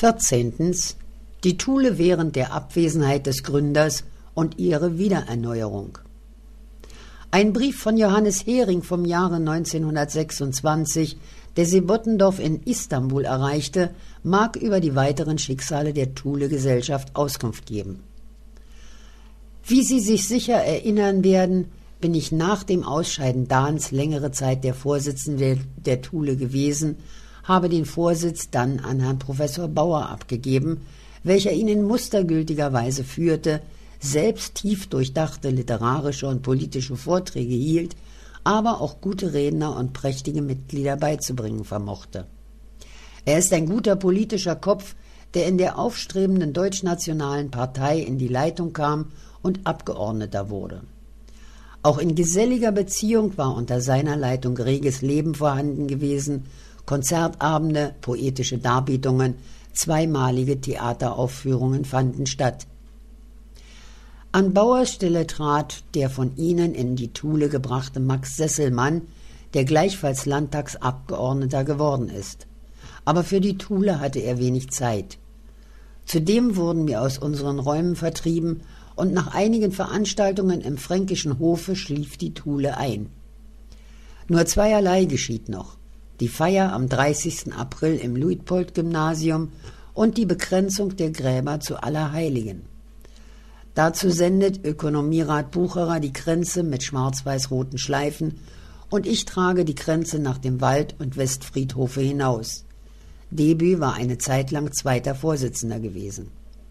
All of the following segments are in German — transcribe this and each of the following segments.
14. Die Thule während der Abwesenheit des Gründers und ihre Wiedererneuerung. Ein Brief von Johannes Hering vom Jahre 1926, der Sebottendorf in Istanbul erreichte, mag über die weiteren Schicksale der Thule-Gesellschaft Auskunft geben. Wie Sie sich sicher erinnern werden, bin ich nach dem Ausscheiden Dahns längere Zeit der Vorsitzende der Thule gewesen, habe den Vorsitz dann an Herrn Professor Bauer abgegeben, welcher ihn in mustergültiger Weise führte, selbst tief durchdachte literarische und politische Vorträge hielt, aber auch gute Redner und prächtige Mitglieder beizubringen vermochte. Er ist ein guter politischer Kopf, der in der aufstrebenden deutschnationalen Partei in die Leitung kam und Abgeordneter wurde. Auch in geselliger Beziehung war unter seiner Leitung reges Leben vorhanden gewesen, Konzertabende, poetische Darbietungen, zweimalige Theateraufführungen fanden statt. An Bauers Stelle trat der von Ihnen in die Thule gebrachte Max Sesselmann, der gleichfalls Landtagsabgeordneter geworden ist. Aber für die Thule hatte er wenig Zeit. Zudem wurden wir aus unseren Räumen vertrieben und nach einigen Veranstaltungen im Fränkischen Hofe schlief die Thule ein. Nur zweierlei geschieht noch: die Feier am 30. April im Luitpold-Gymnasium und die Bekränzung der Gräber zu Allerheiligen. Dazu sendet Ökonomierat Bucherer die Kränze mit schwarz-weiß-roten Schleifen und ich trage die Kränze nach dem Wald- und Westfriedhofe hinaus. Debü war eine Zeit lang zweiter Vorsitzender gewesen.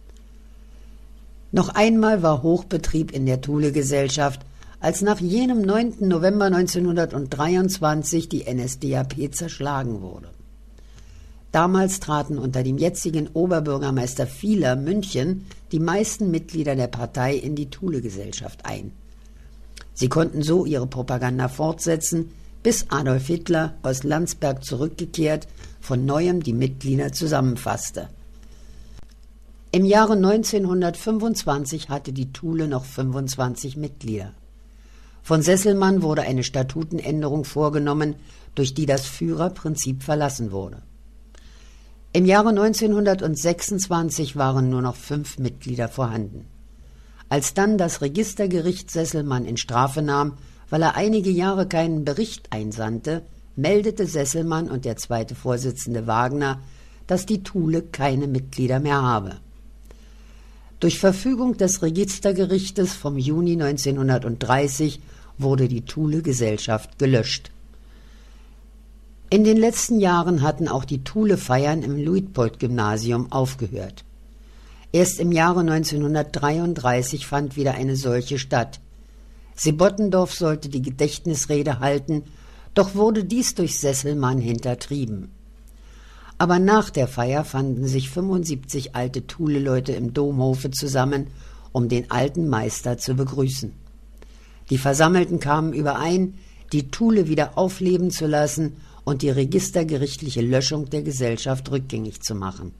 Noch einmal war Hochbetrieb in der Thule-Gesellschaft, als nach jenem 9. November 1923 die NSDAP zerschlagen wurde. Damals traten unter dem jetzigen Oberbürgermeister Fieler München die meisten Mitglieder der Partei in die Thule-Gesellschaft ein. Sie konnten so ihre Propaganda fortsetzen, bis Adolf Hitler aus Landsberg zurückgekehrt von neuem die Mitglieder zusammenfasste. Im Jahre 1925 hatte die Thule noch 25 Mitglieder. Von Sesselmann wurde eine Statutenänderung vorgenommen, durch die das Führerprinzip verlassen wurde. Im Jahre 1926 waren nur noch 5 Mitglieder vorhanden. Als dann das Registergericht Sesselmann in Strafe nahm, weil er einige Jahre keinen Bericht einsandte, meldete Sesselmann und der zweite Vorsitzende Wagner, dass die Thule keine Mitglieder mehr habe. Durch Verfügung des Registergerichtes vom Juni 1930 wurde die Thule-Gesellschaft gelöscht. In den letzten Jahren hatten auch die Thule-Feiern im Luitpold-Gymnasium aufgehört. Erst im Jahre 1933 fand wieder eine solche statt. Sebottendorf sollte die Gedächtnisrede halten, doch wurde dies durch Sesselmann hintertrieben. Aber nach der Feier fanden sich 75 alte Thule-Leute im Domhofe zusammen, um den alten Meister zu begrüßen. Die Versammelten kamen überein, die Thule wieder aufleben zu lassen und die registergerichtliche Löschung der Gesellschaft rückgängig zu machen.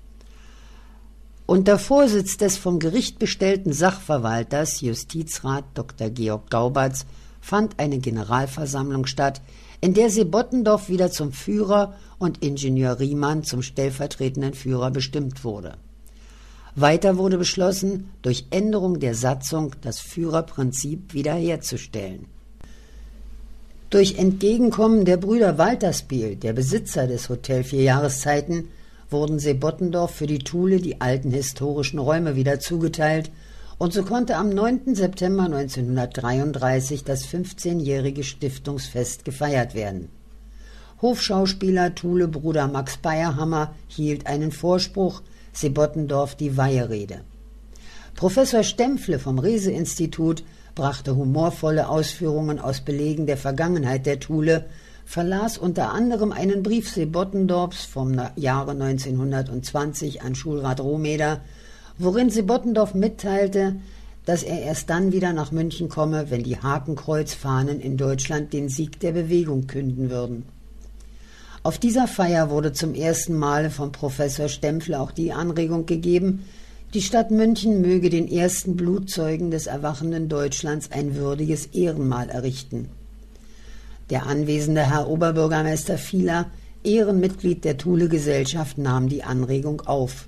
Unter Vorsitz des vom Gericht bestellten Sachverwalters, Justizrat Dr. Georg Gaubatz, fand eine Generalversammlung statt, in der Sebottendorf wieder zum Führer und Ingenieur Riemann zum stellvertretenden Führer bestimmt wurde. Weiter wurde beschlossen, durch Änderung der Satzung das Führerprinzip wiederherzustellen. Durch Entgegenkommen der Brüder Walterspiel, der Besitzer des Hotel 4 Jahreszeiten, wurden Sebottendorf für die Thule die alten historischen Räume wieder zugeteilt und so konnte am 9. September 1933 das 15-jährige Stiftungsfest gefeiert werden. Hofschauspieler Thule-Bruder Max Bayerhammer hielt einen Vorspruch, Sebottendorf die Weiherede. Professor Stempfle vom Reese-Institut brachte humorvolle Ausführungen aus Belegen der Vergangenheit der Thule, verlas unter anderem einen Brief Sebottendorfs vom Jahre 1920 an Schulrat Rohmeder, worin Sebottendorf mitteilte, dass er erst dann wieder nach München komme, wenn die Hakenkreuzfahnen in Deutschland den Sieg der Bewegung künden würden. Auf dieser Feier wurde zum ersten Male von Professor Stempfle auch die Anregung gegeben, die Stadt München möge den ersten Blutzeugen des erwachenden Deutschlands ein würdiges Ehrenmal errichten. Der anwesende Herr Oberbürgermeister Fieler Ehrenmitglied der Thule-Gesellschaft, nahm die Anregung auf.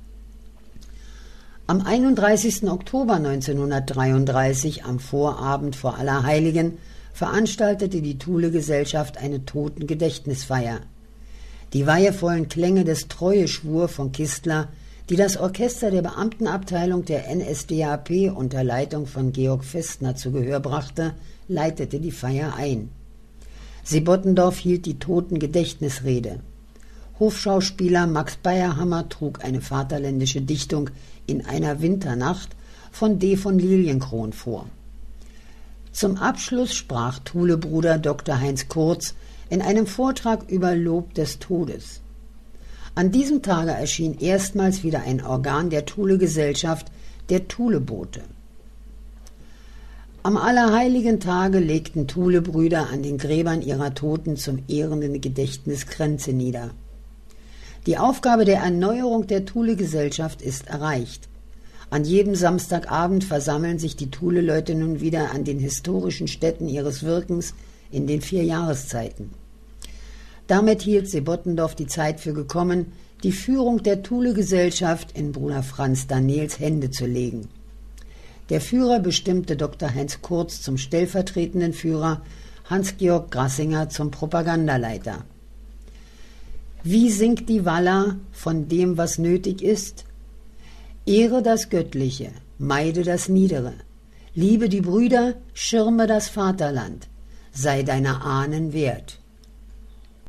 Am 31. Oktober 1933, am Vorabend vor Allerheiligen, veranstaltete die Thule-Gesellschaft eine Totengedächtnisfeier. Die weihevollen Klänge des Treueschwur von Kistler, die das Orchester der Beamtenabteilung der NSDAP unter Leitung von Georg Festner zu Gehör brachte, leitete die Feier ein. Sebottendorf hielt die Totengedächtnisrede. Hofschauspieler Max Bayerhammer trug eine vaterländische Dichtung »In einer Winternacht« von D. von Lilienkron vor. Zum Abschluss sprach Thule-Bruder Dr. Heinz Kurz in einem Vortrag über Lob des Todes. An diesem Tage erschien erstmals wieder ein Organ der Thule-Gesellschaft, der Thule-Bote. Am Allerheiligen Tage legten Thule-Brüder an den Gräbern ihrer Toten zum ehrenden Gedächtnis Kränze nieder. Die Aufgabe der Erneuerung der Thule-Gesellschaft ist erreicht. An jedem Samstagabend versammeln sich die Thule-Leute nun wieder an den historischen Stätten ihres Wirkens in den 4 Jahreszeiten. Damit hielt Sebottendorf die Zeit für gekommen, die Führung der Thule-Gesellschaft in Bruder Franz Daniels Hände zu legen. Der Führer bestimmte Dr. Heinz Kurz zum stellvertretenden Führer, Hans-Georg Grassinger zum Propagandaleiter. Wie singt die Walla von dem, was nötig ist? Ehre das Göttliche, meide das Niedere, liebe die Brüder, schirme das Vaterland, sei deiner Ahnen wert.